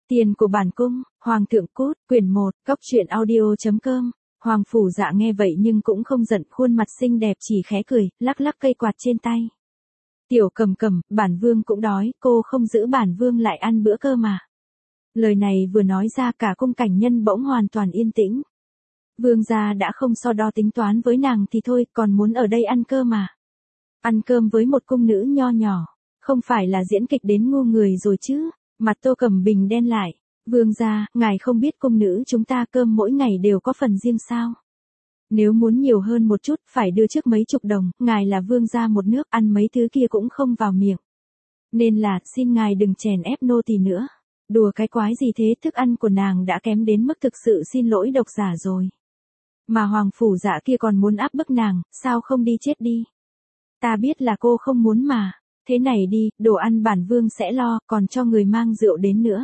Tiền của bản cung, Hoàng thượng cút, quyển 1, Cóc truyện audio.com. Hoàng phủ dạ nghe vậy nhưng cũng không giận, khuôn mặt xinh đẹp chỉ khẽ cười, lắc lắc cây quạt trên tay. Tiểu Cầm Cầm, bản vương cũng đói, cô không giữ bản vương lại ăn bữa cơ mà. Lời này vừa nói ra cả cung cảnh nhân bỗng hoàn toàn yên tĩnh. Vương gia đã không so đo tính toán với nàng thì thôi, còn muốn ở đây ăn cơm mà. Ăn cơm với một cung nữ nho nhỏ, không phải là diễn kịch đến ngu người rồi chứ. Mặt Tô Cẩm Bình đen lại. Vương gia, ngài không biết cung nữ chúng ta cơm mỗi ngày đều có phần riêng sao? Nếu muốn nhiều hơn một chút, phải đưa trước mấy chục đồng, ngài là vương gia một nước, ăn mấy thứ kia cũng không vào miệng. Nên là, xin ngài đừng chèn ép nô tỳ nữa. Đùa cái quái gì thế, thức ăn của nàng đã kém đến mức thực sự xin lỗi độc giả rồi. Mà hoàng phủ dạ kia còn muốn áp bức nàng, sao không đi chết đi? Ta biết là cô không muốn mà. Thế này đi, đồ ăn bản vương sẽ lo, còn cho người mang rượu đến nữa.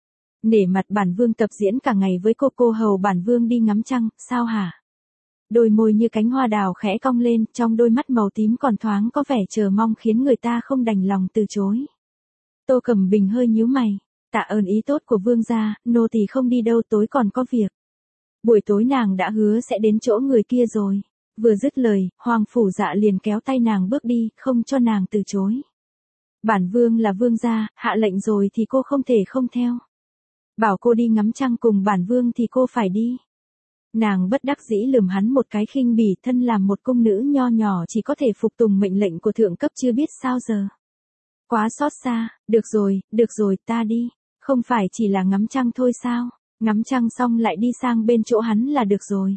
Nể mặt bản vương tập diễn cả ngày với cô hầu bản vương đi ngắm trăng, sao hả? Đôi môi như cánh hoa đào khẽ cong lên, trong đôi mắt màu tím còn thoáng có vẻ chờ mong khiến người ta không đành lòng từ chối. Tô Cẩm Bình hơi nhíu mày, tạ ơn ý tốt của vương gia, nô tỳ không đi đâu, tối còn có việc. Buổi tối nàng đã hứa sẽ đến chỗ người kia rồi. Vừa dứt lời, hoàng phủ dạ liền kéo tay nàng bước đi, không cho nàng từ chối. Bản vương là vương gia, hạ lệnh rồi thì cô không thể không theo. Bảo cô đi ngắm trăng cùng bản vương thì cô phải đi. Nàng bất đắc dĩ lườm hắn một cái khinh bỉ, thân làm một cung nữ nho nhỏ chỉ có thể phục tùng mệnh lệnh của thượng cấp chưa biết sao giờ. Quá xót xa, được rồi, ta đi. Không phải chỉ là ngắm trăng thôi sao? Ngắm trăng xong lại đi sang bên chỗ hắn là được rồi.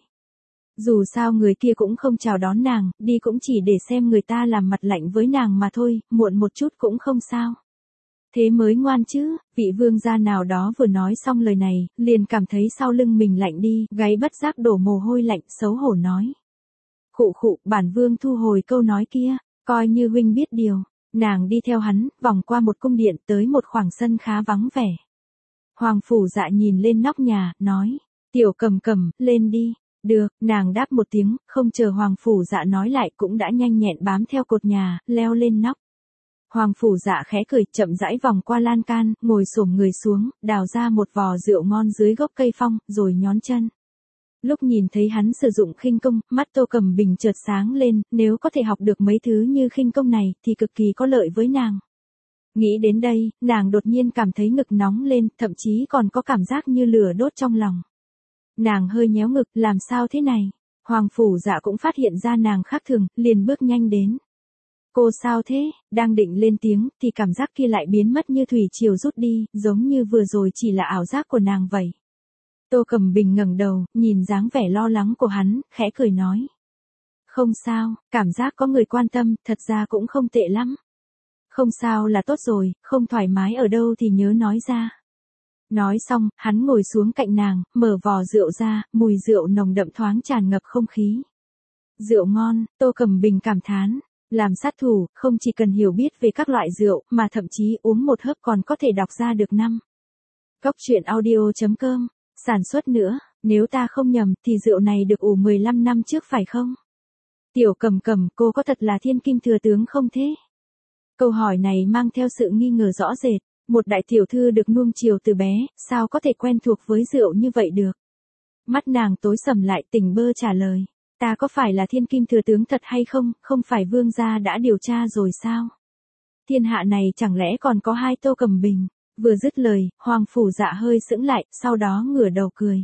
Dù sao người kia cũng không chào đón nàng, đi cũng chỉ để xem người ta làm mặt lạnh với nàng mà thôi, muộn một chút cũng không sao. Thế mới ngoan chứ, vị vương gia nào đó vừa nói xong lời này, liền cảm thấy sau lưng mình lạnh đi, gáy bất giác đổ mồ hôi lạnh, xấu hổ nói. Khụ, bản vương thu hồi câu nói kia, coi như huynh biết điều. Nàng đi theo hắn, vòng qua một cung điện tới một khoảng sân khá vắng vẻ. Hoàng phủ dạ nhìn lên nóc nhà, nói, Tiểu Cầm Cầm, lên đi. Được, nàng đáp một tiếng, không chờ hoàng phủ dạ nói lại cũng đã nhanh nhẹn bám theo cột nhà, leo lên nóc. Hoàng phủ dạ khẽ cười, chậm rãi vòng qua lan can, ngồi xổm người xuống, đào ra một vò rượu ngon dưới gốc cây phong, rồi nhón chân. Lúc nhìn thấy hắn sử dụng khinh công, mắt Tô Cẩm Bình chợt sáng lên, nếu có thể học được mấy thứ như khinh công này, thì cực kỳ có lợi với nàng. Nghĩ đến đây, nàng đột nhiên cảm thấy ngực nóng lên, thậm chí còn có cảm giác như lửa đốt trong lòng. Nàng hơi nhéo ngực, làm sao thế này? Hoàng phủ dạ cũng phát hiện ra nàng khác thường, liền bước nhanh đến. Cô sao thế? Đang định lên tiếng, thì cảm giác kia lại biến mất như thủy triều rút đi, giống như vừa rồi chỉ là ảo giác của nàng vậy. Tô Cẩm Bình ngẩng đầu, nhìn dáng vẻ lo lắng của hắn, khẽ cười nói. Không sao, cảm giác có người quan tâm, thật ra cũng không tệ lắm. Không sao là tốt rồi, không thoải mái ở đâu thì nhớ nói ra. Nói xong, hắn ngồi xuống cạnh nàng, mở vò rượu ra, mùi rượu nồng đậm thoáng tràn ngập không khí. Rượu ngon, Tô Cẩm Bình cảm thán. Làm sát thủ, không chỉ cần hiểu biết về các loại rượu, mà thậm chí uống một hớp còn có thể đọc ra được năm. Cóc truyện audio.com, sản xuất nữa, nếu ta không nhầm, thì rượu này được ủ 15 năm trước phải không? Tiểu Cầm Cầm, cô có thật là thiên kim thừa tướng không thế? Câu hỏi này mang theo sự nghi ngờ rõ rệt. Một đại tiểu thư được nuông chiều từ bé, sao có thể quen thuộc với rượu như vậy được? Mắt nàng tối sầm lại, tỉnh bơ trả lời. Ta có phải là thiên kim thừa tướng thật hay không, không phải vương gia đã điều tra rồi sao? Thiên hạ này chẳng lẽ còn có hai Tô Cẩm Bình? Vừa dứt lời, hoàng phủ dạ hơi sững lại, sau đó ngửa đầu cười.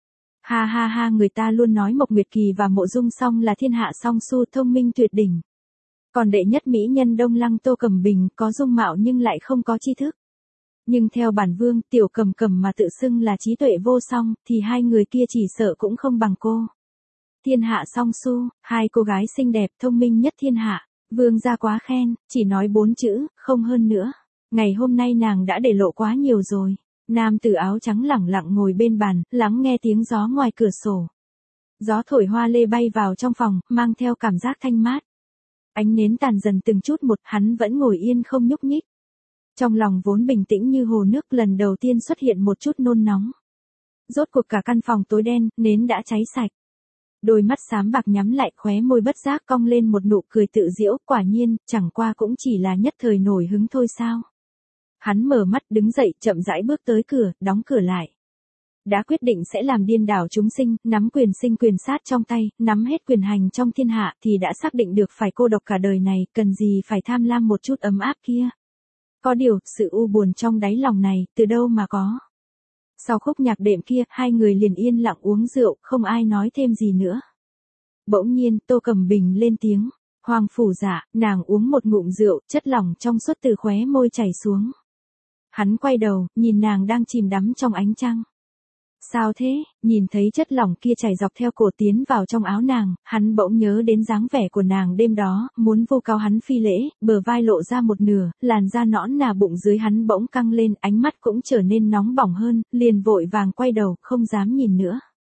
Ha, người ta luôn nói Mộc Nguyệt Kỳ và Mộ Dung Song là thiên hạ song su thông minh tuyệt đỉnh. Còn đệ nhất mỹ nhân Đông Lăng Tô Cẩm Bình có dung mạo nhưng lại không có tri thức. Nhưng theo bản vương, Tiểu Cầm Cầm mà tự xưng là trí tuệ vô song, thì hai người kia chỉ sợ cũng không bằng cô. Thiên hạ song su, hai cô gái xinh đẹp thông minh nhất thiên hạ, vương gia quá khen, chỉ nói 4 chữ, không hơn nữa. Ngày hôm nay nàng đã để lộ quá nhiều rồi. Nam tử áo trắng lẳng lặng ngồi bên bàn, lắng nghe tiếng gió ngoài cửa sổ. Gió thổi hoa lê bay vào trong phòng, mang theo cảm giác thanh mát. Ánh nến tàn dần từng chút một, hắn vẫn ngồi yên không nhúc nhích. Trong lòng vốn bình tĩnh như hồ nước, lần đầu tiên xuất hiện một chút nôn nóng. Rốt cuộc cả căn phòng tối đen, nến đã cháy sạch. Đôi mắt xám bạc nhắm lại, khóe môi bất giác cong lên một nụ cười tự giễu, quả nhiên, chẳng qua cũng chỉ là nhất thời nổi hứng thôi sao. Hắn mở mắt đứng dậy chậm rãi bước tới cửa, đóng cửa lại. Đã quyết định sẽ làm điên đảo chúng sinh, nắm quyền sinh quyền sát trong tay, nắm hết quyền hành trong thiên hạ thì đã xác định được phải cô độc cả đời này, cần gì phải tham lam một chút ấm áp kia. Có điều, sự u buồn trong đáy lòng này, từ đâu mà có. Sau khúc nhạc đệm kia, hai người liền yên lặng uống rượu, không ai nói thêm gì nữa. Bỗng nhiên, Tô Cẩm Bình lên tiếng. Hoàng phủ dạ, nàng uống một ngụm rượu, chất lỏng trong suốt từ khóe môi chảy xuống. Hắn quay đầu, nhìn nàng đang chìm đắm trong ánh trăng. Sao thế, nhìn thấy chất lỏng kia chảy dọc theo cổ tiến vào trong áo nàng, hắn bỗng nhớ đến dáng vẻ của nàng đêm đó, muốn vô cáo hắn phi lễ, bờ vai lộ ra một nửa, làn da nõn nà bụng dưới hắn bỗng căng lên, ánh mắt cũng trở nên nóng bỏng hơn, liền vội vàng quay đầu, không dám nhìn nữa.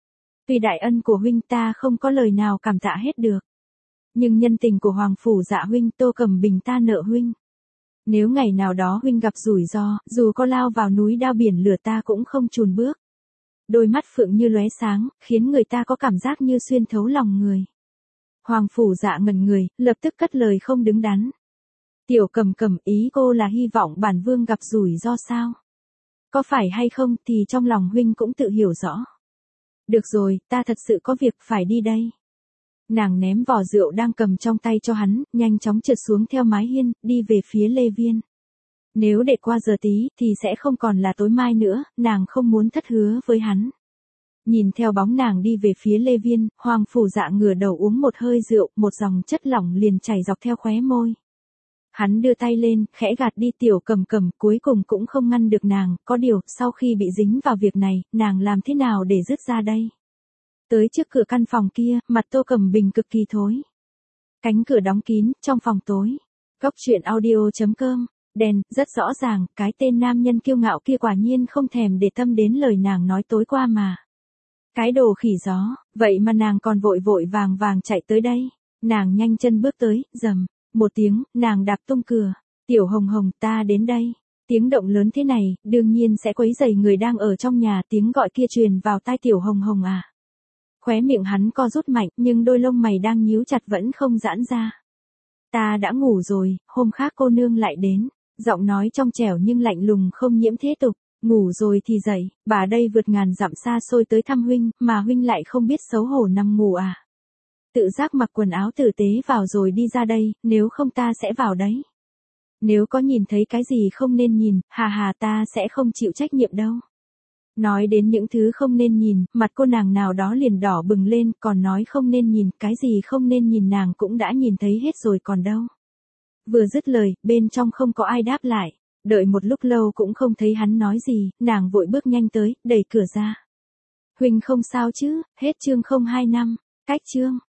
Vì đại ân của huynh ta không có lời nào cảm tạ hết được. Nhưng nhân tình của Hoàng phủ dạ huynh, Tô Cẩm Bình ta nợ huynh. Nếu ngày nào đó huynh gặp rủi ro, dù có lao vào núi đao biển lửa ta cũng không chùn bước. Đôi mắt phượng như lóe sáng, khiến người ta có cảm giác như xuyên thấu lòng người. Hoàng phủ dạ ngẩn người, lập tức cất lời không đứng đắn. Tiểu Cẩm Cẩm, ý cô là hy vọng bản vương gặp rủi ro sao? Có phải hay không thì trong lòng huynh cũng tự hiểu rõ. Được rồi, ta thật sự có việc phải đi đây. Nàng ném vỏ rượu đang cầm trong tay cho hắn, nhanh chóng trượt xuống theo mái hiên, đi về phía Lê Viên. Nếu để qua giờ tí, thì sẽ không còn là tối mai nữa, nàng không muốn thất hứa với hắn. Nhìn theo bóng nàng đi về phía Lê Viên, Hoàng phủ dạ ngửa đầu uống một hơi rượu, một dòng chất lỏng liền chảy dọc theo khóe môi. Hắn đưa tay lên, khẽ gạt đi Tiểu Cẩm Cẩm, cuối cùng cũng không ngăn được nàng, có điều, sau khi bị dính vào việc này, nàng làm thế nào để dứt ra đây? Tới trước cửa căn phòng kia, mặt Tô Cẩm Bình cực kỳ thối. Cánh cửa đóng kín, trong phòng tối. Góc truyện audio.com. Đèn, rất rõ ràng, cái tên nam nhân kiêu ngạo kia quả nhiên không thèm để tâm đến lời nàng nói tối qua mà. Cái đồ khỉ gió, vậy mà nàng còn vội vội vàng vàng chạy tới đây. Nàng nhanh chân bước tới, rầm, một tiếng, nàng đạp tung cửa. Tiểu Hồng Hồng, ta đến đây. Tiếng động lớn thế này, đương nhiên sẽ quấy rầy người đang ở trong nhà, tiếng gọi kia truyền vào tai Tiểu Hồng Hồng à. Khóe miệng hắn co rút mạnh, nhưng đôi lông mày đang nhíu chặt vẫn không giãn ra. Ta đã ngủ rồi, hôm khác cô nương lại đến. Giọng nói trong trẻo nhưng lạnh lùng không nhiễm thế tục. Ngủ rồi thì dậy, bà đây vượt ngàn dặm xa xôi tới thăm huynh, mà huynh lại không biết xấu hổ nằm ngủ à. Tự giác mặc quần áo tử tế vào rồi đi ra đây, nếu không ta sẽ vào đấy. Nếu có nhìn thấy cái gì không nên nhìn, hà hà ta sẽ không chịu trách nhiệm đâu. Nói đến những thứ không nên nhìn, mặt cô nàng nào đó liền đỏ bừng lên, còn nói không nên nhìn, cái gì không nên nhìn nàng cũng đã nhìn thấy hết rồi còn đâu. Vừa dứt lời, bên trong không có ai đáp lại, đợi một lúc lâu cũng không thấy hắn nói gì, nàng vội bước nhanh tới, đẩy cửa ra. Huynh không sao chứ, hết chương 025, cách chương.